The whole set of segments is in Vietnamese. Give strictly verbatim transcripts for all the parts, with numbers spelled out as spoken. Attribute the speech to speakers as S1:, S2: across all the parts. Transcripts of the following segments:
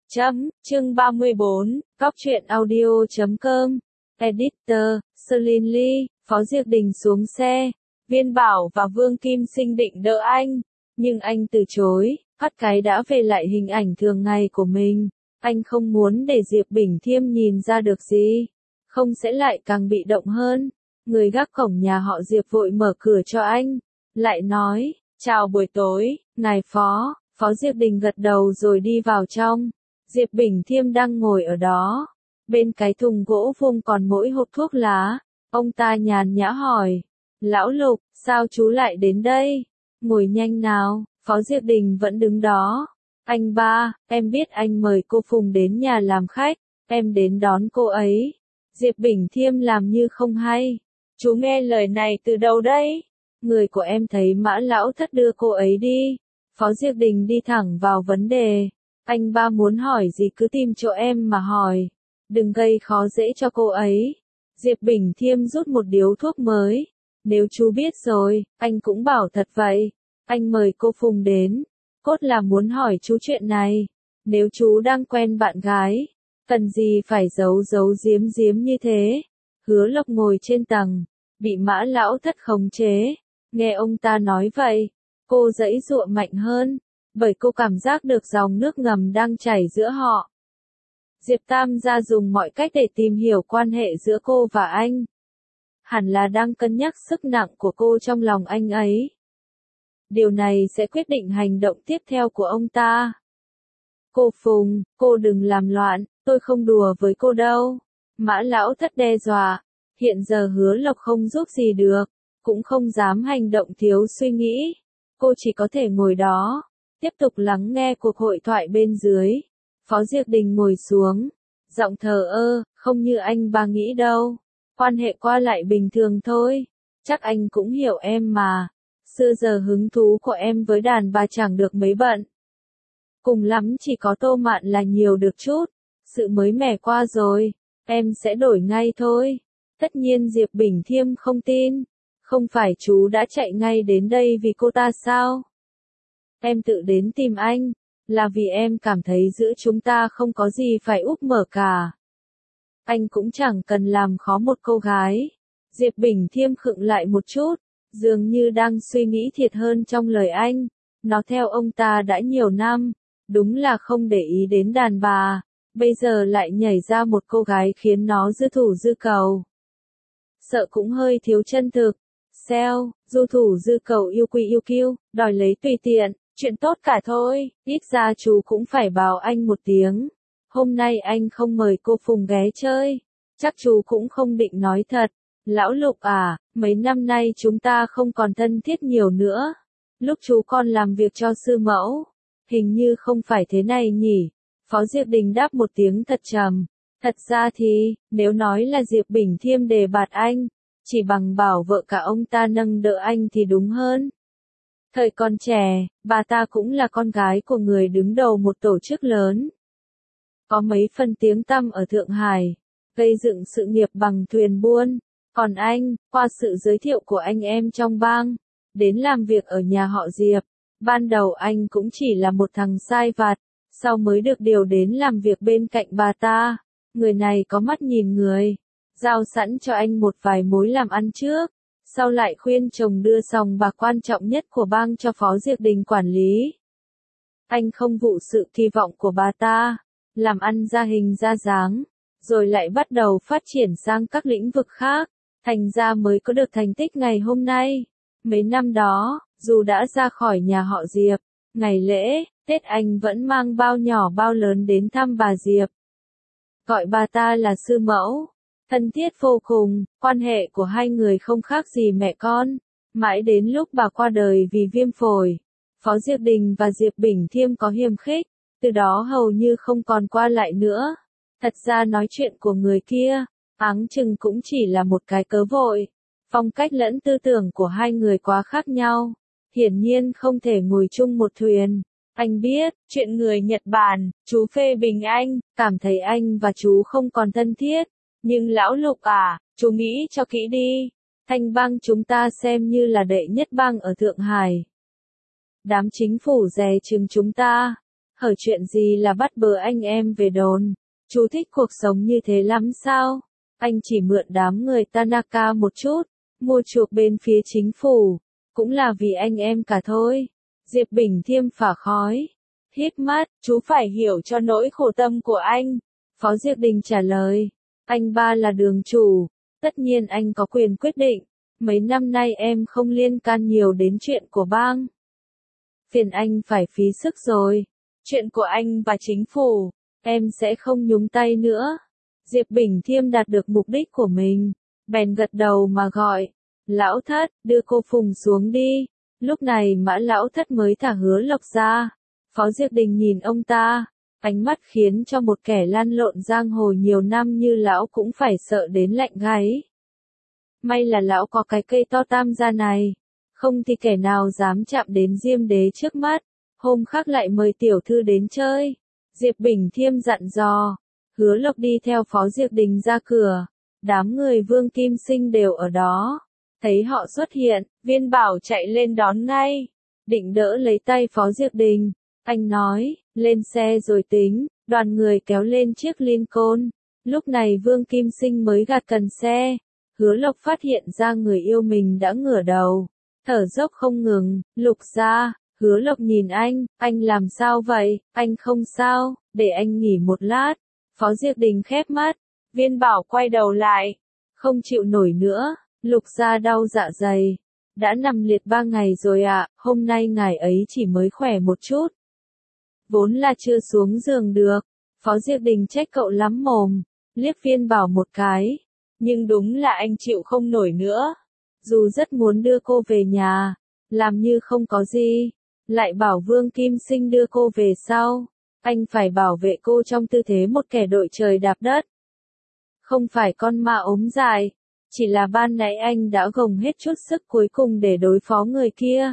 S1: Chấm, chương ba mươi bốn, Góc truyện audio chấm com, Editor, Celine Lee, Phó Diệp Đình xuống xe, Viên Bảo và Vương Kim Sinh định đỡ anh, nhưng anh từ chối, phát cái đã về lại hình ảnh thường ngày của mình, anh không muốn để Diệp Bình Thiêm nhìn ra được gì, không sẽ lại càng bị động hơn. Người gác cổng nhà họ Diệp vội mở cửa cho anh, lại nói, chào buổi tối, ngài Phó, Phó Diệp Đình gật đầu rồi đi vào trong. Diệp Bình Thiêm đang ngồi ở đó, bên cái thùng gỗ vuông còn mỗi hộp thuốc lá, ông ta nhàn nhã hỏi, Lão Lục, sao chú lại đến đây? Ngồi nhanh nào, Phó Diệp Đình vẫn đứng đó. Anh ba, em biết anh mời cô Phùng đến nhà làm khách, em đến đón cô ấy. Diệp Bình Thiêm làm như không hay. Chú nghe lời này từ đâu đấy? Người của em thấy Mã Lão Thất đưa cô ấy đi. Phó Diệp Đình đi thẳng vào vấn đề. Anh ba muốn hỏi gì cứ tìm chỗ em mà hỏi. Đừng gây khó dễ cho cô ấy. Diệp Bình Thiêm rút một điếu thuốc mới. Nếu chú biết rồi, anh cũng bảo thật vậy. Anh mời cô Phùng đến. Cốt là muốn hỏi chú chuyện này. Nếu chú đang quen bạn gái, cần gì phải giấu giấu giếm giếm như thế. Hứa Lộc ngồi trên tầng, bị Mã Lão Thất khống chế. Nghe ông ta nói vậy, cô giãy giụa mạnh hơn. Bởi cô cảm giác được dòng nước ngầm đang chảy giữa họ. Diệp Tam gia dùng mọi cách để tìm hiểu quan hệ giữa cô và anh. Hẳn là đang cân nhắc sức nặng của cô trong lòng anh ấy. Điều này sẽ quyết định hành động tiếp theo của ông ta. Cô Phùng, cô đừng làm loạn, tôi không đùa với cô đâu. Mã Lão Thất đe dọa. Hiện giờ Hứa Lộc không giúp gì được, cũng không dám hành động thiếu suy nghĩ. Cô chỉ có thể ngồi đó, tiếp tục lắng nghe cuộc hội thoại bên dưới. Phó Diệp Đình ngồi xuống, giọng thờ ơ, không như anh ba nghĩ đâu. Quan hệ qua lại bình thường thôi, chắc anh cũng hiểu em mà. Xưa giờ hứng thú của em với đàn bà chẳng được mấy bận. Cùng lắm chỉ có Tô Mạn là nhiều được chút. Sự mới mẻ qua rồi, em sẽ đổi ngay thôi. Tất nhiên Diệp Bình Thiêm không tin. Không phải chú đã chạy ngay đến đây vì cô ta sao? Em tự đến tìm anh, là vì em cảm thấy giữa chúng ta không có gì phải úp mở cả. Anh cũng chẳng cần làm khó một cô gái. Diệp Bình Thiêm khựng lại một chút, dường như đang suy nghĩ thiệt hơn trong lời anh. Nó theo ông ta đã nhiều năm, đúng là không để ý đến đàn bà, bây giờ lại nhảy ra một cô gái khiến nó dư thủ dư cầu. Sợ cũng hơi thiếu chân thực. Xeo, du thủ dư cầu yêu quy yêu kiêu, đòi lấy tùy tiện, chuyện tốt cả thôi, ít ra chú cũng phải bảo anh một tiếng. Hôm nay anh không mời cô Phùng ghé chơi, chắc chú cũng không định nói thật. Lão Lục à, mấy năm nay chúng ta không còn thân thiết nhiều nữa. Lúc chú còn làm việc cho sư mẫu, hình như không phải thế này nhỉ. Phó Diệp Đình đáp một tiếng thật trầm. Thật ra thì, nếu nói là Diệp Bình Thiêm đề bạt anh, chỉ bằng bảo vợ cả ông ta nâng đỡ anh thì đúng hơn. Thời còn trẻ, bà ta cũng là con gái của người đứng đầu một tổ chức lớn. Có mấy phần tiếng tăm ở Thượng Hải, gây dựng sự nghiệp bằng thuyền buôn. Còn anh, qua sự giới thiệu của anh em trong bang, đến làm việc ở nhà họ Diệp. Ban đầu anh cũng chỉ là một thằng sai vặt, sau mới được điều đến làm việc bên cạnh bà ta. Người này có mắt nhìn người, giao sẵn cho anh một vài mối làm ăn trước, sau lại khuyên chồng đưa sòng bạc quan trọng nhất của bang cho Phó Diệp Đình quản lý. Anh không vụ sự kỳ vọng của bà ta, làm ăn ra hình ra dáng, rồi lại bắt đầu phát triển sang các lĩnh vực khác, thành ra mới có được thành tích ngày hôm nay. Mấy năm đó, dù đã ra khỏi nhà họ Diệp, ngày lễ, Tết anh vẫn mang bao nhỏ bao lớn đến thăm bà Diệp. Gọi bà ta là sư mẫu, thân thiết vô cùng, quan hệ của hai người không khác gì mẹ con. Mãi đến lúc bà qua đời vì viêm phổi, Phó Diệp Đình và Diệp Bình Thiêm có hiềm khích, từ đó hầu như không còn qua lại nữa. Thật ra nói chuyện của người kia, áng chừng cũng chỉ là một cái cớ vội. Phong cách lẫn tư tưởng của hai người quá khác nhau, hiển nhiên không thể ngồi chung một thuyền. Anh biết, chuyện người Nhật Bản, chú phê bình anh, cảm thấy anh và chú không còn thân thiết. Nhưng Lão Lục à, chú nghĩ cho kỹ đi. Thanh bang chúng ta xem như là đệ nhất bang ở Thượng Hải. Đám chính phủ dè chừng chúng ta. Hở chuyện gì là bắt bớ anh em về đồn? Chú thích cuộc sống như thế lắm sao? Anh chỉ mượn đám người Tanaka một chút, mua chuộc bên phía chính phủ, cũng là vì anh em cả thôi. Diệp Bình Thiêm phả khói, hít mắt, chú phải hiểu cho nỗi khổ tâm của anh. Phó Diệp Đình trả lời, anh ba là đường chủ, tất nhiên anh có quyền quyết định. Mấy năm nay em không liên can nhiều đến chuyện của bang. Phiền anh phải phí sức rồi. Chuyện của anh và chính phủ, em sẽ không nhúng tay nữa. Diệp Bình Thiêm đạt được mục đích của mình, bèn gật đầu mà gọi, lão thất, đưa cô Phùng xuống đi. Lúc này Mã lão thất mới thả Hứa Lộc ra. Phó Diệp Đình nhìn ông ta, ánh mắt khiến cho một kẻ lăn lộn giang hồ nhiều năm như lão cũng phải sợ đến lạnh gáy. May là lão có cái cây to tam gia này, không thì kẻ nào dám chạm đến Diêm Đế trước mắt. Hôm khác lại mời tiểu thư đến chơi. Diệp Bình Thiêm dặn dò. Hứa Lộc đi theo Phó Diệp Đình ra cửa. Đám người Vương Kim Sinh đều ở đó. Thấy họ xuất hiện, Viên Bảo chạy lên đón ngay. Định đỡ lấy tay Phó Diệp Đình. Anh nói, lên xe rồi tính. Đoàn người kéo lên chiếc Lincoln. Lúc này Vương Kim Sinh mới gạt cần xe. Hứa Lộc phát hiện ra người yêu mình đã ngửa đầu, thở dốc không ngừng. Lục gia. Hứa Lộc nhìn anh, anh làm sao vậy? Anh không sao, để anh nghỉ một lát. Phó Diệp Đình khép mắt, Viên Bảo quay đầu lại, không chịu nổi nữa. Lục gia đau dạ dày, đã nằm liệt ba ngày rồi ạ, à, hôm nay ngài ấy chỉ mới khỏe một chút. Vốn là chưa xuống giường được. Phó Diệp Đình trách cậu lắm mồm, liếc Viên Bảo một cái, nhưng đúng là anh chịu không nổi nữa. Dù rất muốn đưa cô về nhà, làm như không có gì, lại bảo Vương Kim Sinh đưa cô về sau. Anh phải bảo vệ cô trong tư thế một kẻ đội trời đạp đất. Không phải con ma ốm dài, chỉ là ban nãy anh đã gồng hết chút sức cuối cùng để đối phó người kia.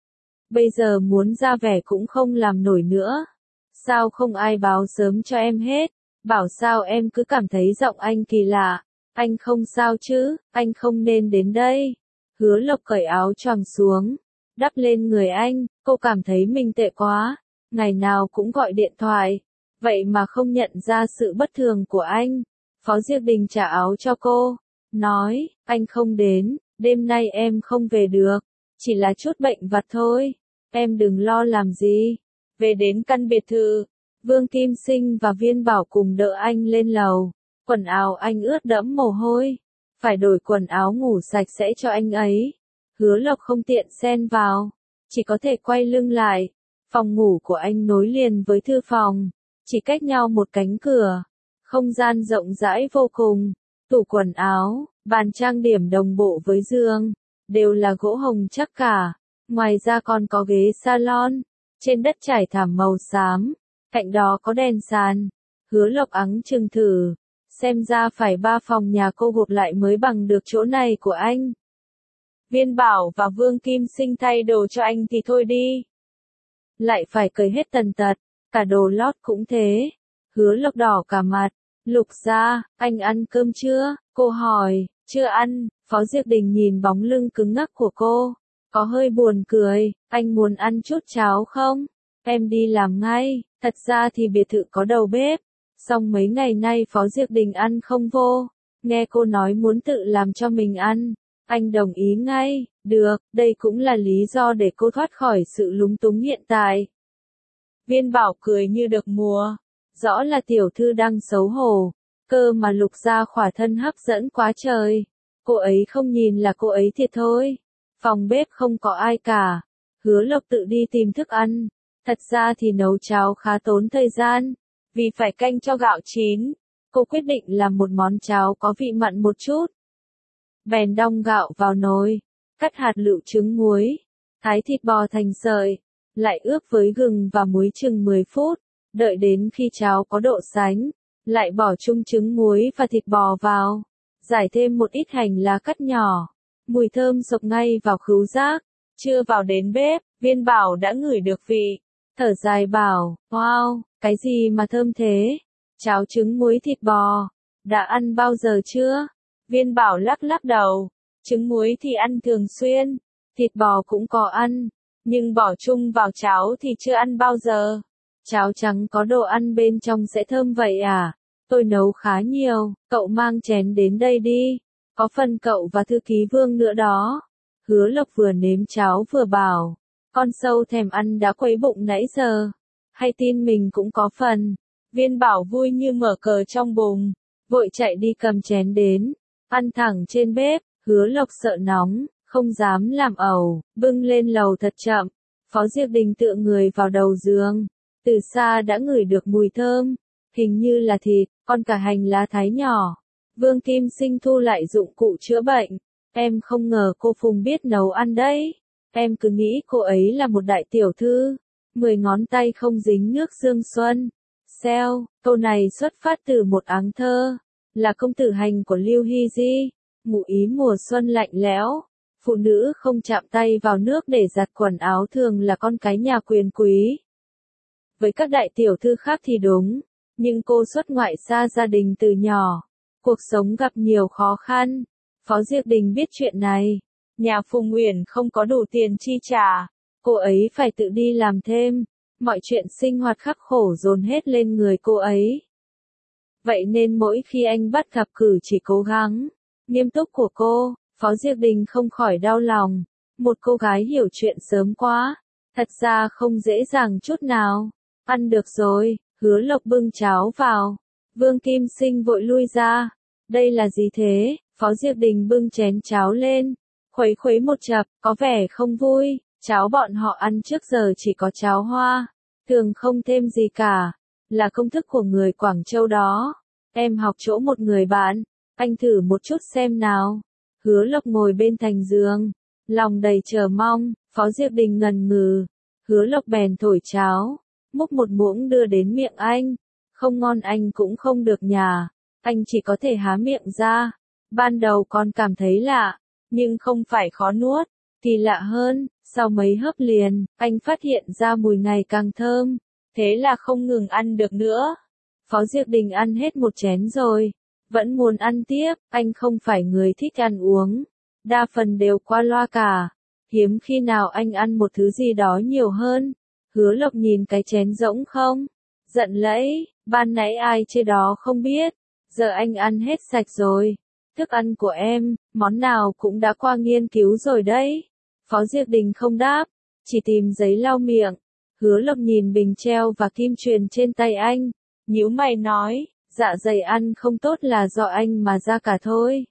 S1: Bây giờ muốn ra vẻ cũng không làm nổi nữa. Sao không ai báo sớm cho em hết? Bảo sao em cứ cảm thấy giọng anh kỳ lạ. Anh không sao chứ, anh không nên đến đây. Hứa Lộc cởi áo choàng xuống, đắp lên người anh. Cô cảm thấy mình tệ quá, ngày nào cũng gọi điện thoại, vậy mà không nhận ra sự bất thường của anh. Phó Diệp Đình trả áo cho cô, nói, anh không đến, đêm nay em không về được, chỉ là chút bệnh vặt thôi, em đừng lo làm gì. Về đến căn biệt thự, Vương Kim Sinh và Viên Bảo cùng đỡ anh lên lầu. Quần áo anh ướt đẫm mồ hôi, phải đổi quần áo ngủ sạch sẽ cho anh ấy. Hứa Lộc không tiện xen vào, chỉ có thể quay lưng lại. Phòng ngủ của anh nối liền với thư phòng, chỉ cách nhau một cánh cửa. Không gian rộng rãi vô cùng, tủ quần áo, bàn trang điểm đồng bộ với giường, đều là gỗ hồng chắc cả. Ngoài ra còn có ghế salon, trên đất trải thảm màu xám, cạnh đó có đèn sàn. Hứa Lộc ắng chừng thử, xem ra phải ba phòng nhà cô gộp lại mới bằng được chỗ này của anh. Viên Bảo và Vương Kim Sinh thay đồ cho anh thì thôi đi, lại phải cởi hết tần tật, cả đồ lót cũng thế. Hứa Lộc đỏ cả mặt. Lục gia, anh ăn cơm chưa? Cô hỏi. Chưa ăn. Phó Diệp Đình nhìn bóng lưng cứng ngắc của cô, có hơi buồn cười. Anh muốn ăn chút cháo không? Em đi làm ngay. Thật ra thì biệt thự có đầu bếp, song mấy ngày nay Phó Diệp Đình ăn không vô. Nghe cô nói muốn tự làm cho mình ăn, anh đồng ý ngay. Được, đây cũng là lý do để cô thoát khỏi sự lúng túng hiện tại. Viên Bảo cười như được mùa. Rõ là tiểu thư đang xấu hổ, cơ mà Lục gia khỏa thân hấp dẫn quá trời. Cô ấy không nhìn là cô ấy thiệt thôi. Phòng bếp không có ai cả. Hứa Lộc tự đi tìm thức ăn. Thật ra thì nấu cháo khá tốn thời gian, vì phải canh cho gạo chín. Cô quyết định làm một món cháo có vị mặn một chút. Bèn đong gạo vào nồi, cắt hạt lựu trứng muối, thái thịt bò thành sợi, lại ướp với gừng và muối chừng mười phút. Đợi đến khi cháo có độ sánh, lại bỏ chung trứng muối và thịt bò vào, rải thêm một ít hành lá cắt nhỏ. Mùi thơm xộc ngay vào khứu giác. Chưa vào đến bếp, Viên Bảo đã ngửi được vị, thở dài bảo, wow, cái gì mà thơm thế? Cháo trứng muối thịt bò, đã ăn bao giờ chưa? Viên Bảo lắc lắc đầu, trứng muối thì ăn thường xuyên, thịt bò cũng có ăn, nhưng bỏ chung vào cháo thì chưa ăn bao giờ. Cháo trắng có đồ ăn bên trong sẽ thơm vậy à? Tôi nấu khá nhiều, cậu mang chén đến đây đi. Có phần cậu và thư ký Vương nữa đó. Hứa Lộc vừa nếm cháo vừa bảo. Con sâu thèm ăn đã quấy bụng nãy giờ. Hay tin mình cũng có phần. Viên Bảo vui như mở cờ trong bụng. Vội chạy đi cầm chén đến. Ăn thẳng trên bếp. Hứa Lộc sợ nóng, không dám làm ẩu, bưng lên lầu thật chậm. Phó Diệp Đình tựa người vào đầu giường. Từ xa đã ngửi được mùi thơm. Hình như là thịt, con cả hành lá thái nhỏ. Vương Kim Sinh thu lại dụng cụ chữa bệnh. Em không ngờ cô Phùng biết nấu ăn đấy. Em cứ nghĩ cô ấy là một đại tiểu thư. Mười ngón tay không dính nước dương xuân. Xeo, câu này xuất phát từ một áng thơ. Là công tử hành của Lưu Hy Di. Ngụ ý mùa xuân lạnh lẽo. Phụ nữ không chạm tay vào nước để giặt quần áo thường là con cái nhà quyền quý. Với các đại tiểu thư khác thì đúng. Nhưng cô xuất ngoại xa gia đình từ nhỏ. Cuộc sống gặp nhiều khó khăn. Phó Diệp Đình biết chuyện này. Nhà Phùng Uyển không có đủ tiền chi trả. Cô ấy phải tự đi làm thêm. Mọi chuyện sinh hoạt khắc khổ dồn hết lên người cô ấy. Vậy nên mỗi khi anh bắt gặp cử chỉ cố gắng, nghiêm túc của cô, Phó Diệp Đình không khỏi đau lòng. Một cô gái hiểu chuyện sớm quá. Thật ra không dễ dàng chút nào. Ăn được rồi, Hứa Lộc bưng cháo vào. Vương Kim Sinh vội lui ra. Đây là gì thế? Phó Diệp Đình bưng chén cháo lên. Khuấy khuấy một chập, có vẻ không vui. Cháo bọn họ ăn trước giờ chỉ có cháo hoa. Thường không thêm gì cả. Là công thức của người Quảng Châu đó. Em học chỗ một người bạn. Anh thử một chút xem nào. Hứa Lộc ngồi bên thành giường. Lòng đầy chờ mong. Phó Diệp Đình ngần ngừ. Hứa Lộc bèn thổi cháo. Múc một muỗng đưa đến miệng anh. Không ngon anh cũng không được nhả. Anh chỉ có thể há miệng ra. Ban đầu con cảm thấy lạ. Nhưng không phải khó nuốt. Thì lạ hơn. Sau mấy hớp liền, anh phát hiện ra mùi ngày càng thơm. Thế là không ngừng ăn được nữa. Phó Diệp Đình ăn hết một chén rồi. Vẫn muốn ăn tiếp. Anh không phải người thích ăn uống. Đa phần đều qua loa cả. Hiếm khi nào anh ăn một thứ gì đó nhiều hơn. Hứa Lộc nhìn cái chén rỗng không? Giận lẫy, ban nãy ai chê đó không biết. Giờ anh ăn hết sạch rồi. Thức ăn của em, món nào cũng đã qua nghiên cứu rồi đấy. Phó Diệp Đình không đáp, chỉ tìm giấy lau miệng. Hứa Lộc nhìn bình treo và kim chuyền trên tay anh. Nhíu mày nói, dạ dày ăn không tốt là do anh mà ra cả thôi.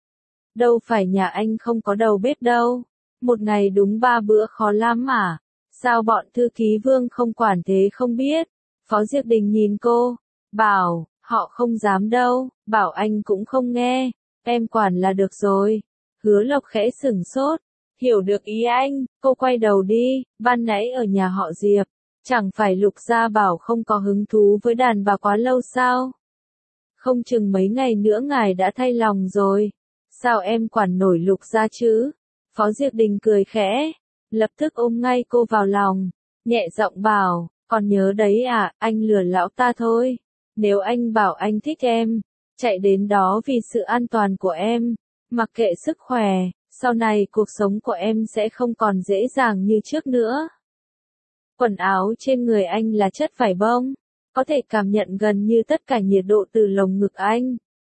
S1: Đâu phải nhà anh không có đầu bếp đâu. Một ngày đúng ba bữa khó lắm mà. Sao bọn thư ký Vương không quản thế không biết? Phó Diệp Đình nhìn cô, bảo, họ không dám đâu, bảo anh cũng không nghe, em quản là được rồi. Hứa Lộc khẽ sửng sốt, hiểu được ý anh, cô quay đầu đi, ban nãy ở nhà họ Diệp, chẳng phải Lục Gia bảo không có hứng thú với đàn bà quá lâu sao? Không chừng mấy ngày nữa ngài đã thay lòng rồi, sao em quản nổi Lục Gia chứ? Phó Diệp Đình cười khẽ. Lập tức ôm ngay cô vào lòng, nhẹ giọng bảo, còn nhớ đấy à, anh lừa lão ta thôi. Nếu anh bảo anh thích em, chạy đến đó vì sự an toàn của em, mặc kệ sức khỏe, sau này cuộc sống của em sẽ không còn dễ dàng như trước nữa. Quần áo trên người anh là chất vải bông, có thể cảm nhận gần như tất cả nhiệt độ từ lồng ngực anh.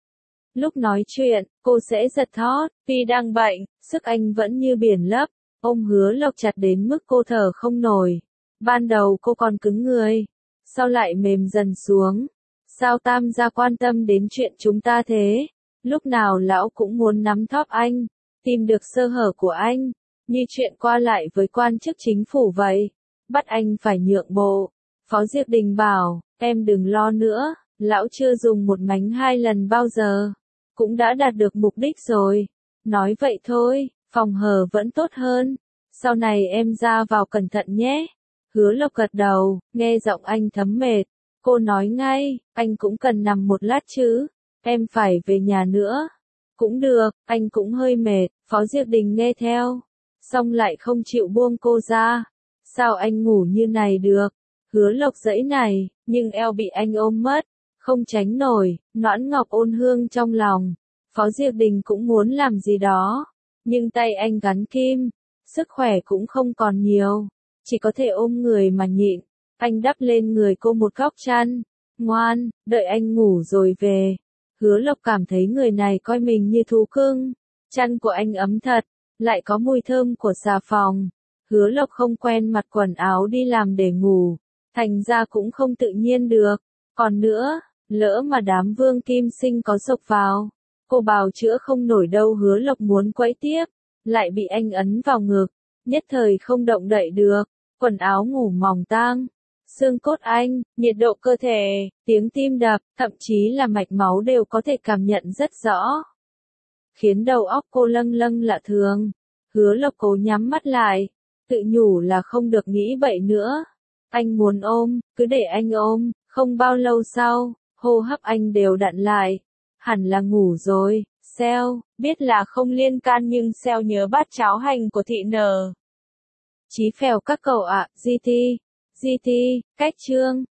S1: Lúc nói chuyện, cô sẽ giật thót, vì đang bệnh, sức anh vẫn như biển lấp. Ôm Hứa Lộc chặt đến mức cô thở không nổi. Ban đầu cô còn cứng người, sau lại mềm dần xuống. Sao Tam gia quan tâm đến chuyện chúng ta thế? Lúc nào lão cũng muốn nắm thóp anh, tìm được sơ hở của anh, như chuyện qua lại với quan chức chính phủ vậy. Bắt anh phải nhượng bộ. Phó Diệp Đình bảo, em đừng lo nữa, lão chưa dùng một mánh hai lần bao giờ. Cũng đã đạt được mục đích rồi. Nói vậy thôi. Phòng hờ vẫn tốt hơn. Sau này em ra vào cẩn thận nhé. Hứa Lộc gật đầu, nghe giọng anh thấm mệt. Cô nói ngay, anh cũng cần nằm một lát chứ. Em phải về nhà nữa. Cũng được, anh cũng hơi mệt. Phó Diệp Đình nghe theo. Xong lại không chịu buông cô ra. Sao anh ngủ như này được? Hứa Lộc dãy này, nhưng eo bị anh ôm mất. Không tránh nổi, Noãn Ngọc ôn hương trong lòng. Phó Diệp Đình cũng muốn làm gì đó. Nhưng tay anh gắn kim, sức khỏe cũng không còn nhiều, chỉ có thể ôm người mà nhịn. Anh đắp lên người cô một góc chăn. Ngoan, đợi anh ngủ rồi về. Hứa Lộc cảm thấy người này coi mình như thú cưng. Chăn của anh ấm thật, lại có mùi thơm của xà phòng. Hứa Lộc không quen mặc quần áo đi làm để ngủ, thành ra cũng không tự nhiên được. Còn nữa, lỡ mà đám Vương Kim Sinh có xộc vào, cô bào chữa không nổi đâu. Hứa Lộc muốn quẫy tiếp, lại bị anh ấn vào ngực, nhất thời không động đậy được. Quần áo ngủ mỏng tang, xương cốt anh, nhiệt độ cơ thể, tiếng tim đập, thậm chí là mạch máu đều có thể cảm nhận rất rõ, khiến đầu óc cô lâng lâng lạ thường. Hứa Lộc cố nhắm mắt lại, tự nhủ là không được nghĩ bậy nữa. Anh muốn ôm, cứ để anh ôm. Không bao lâu sau, hô hấp anh đều đặn lại. Hẳn là ngủ rồi. Seo, biết là không liên can nhưng Seo nhớ bát cháo hành của thị nở. Chí phèo các cậu ạ, giê tê, giê tê, cách chương.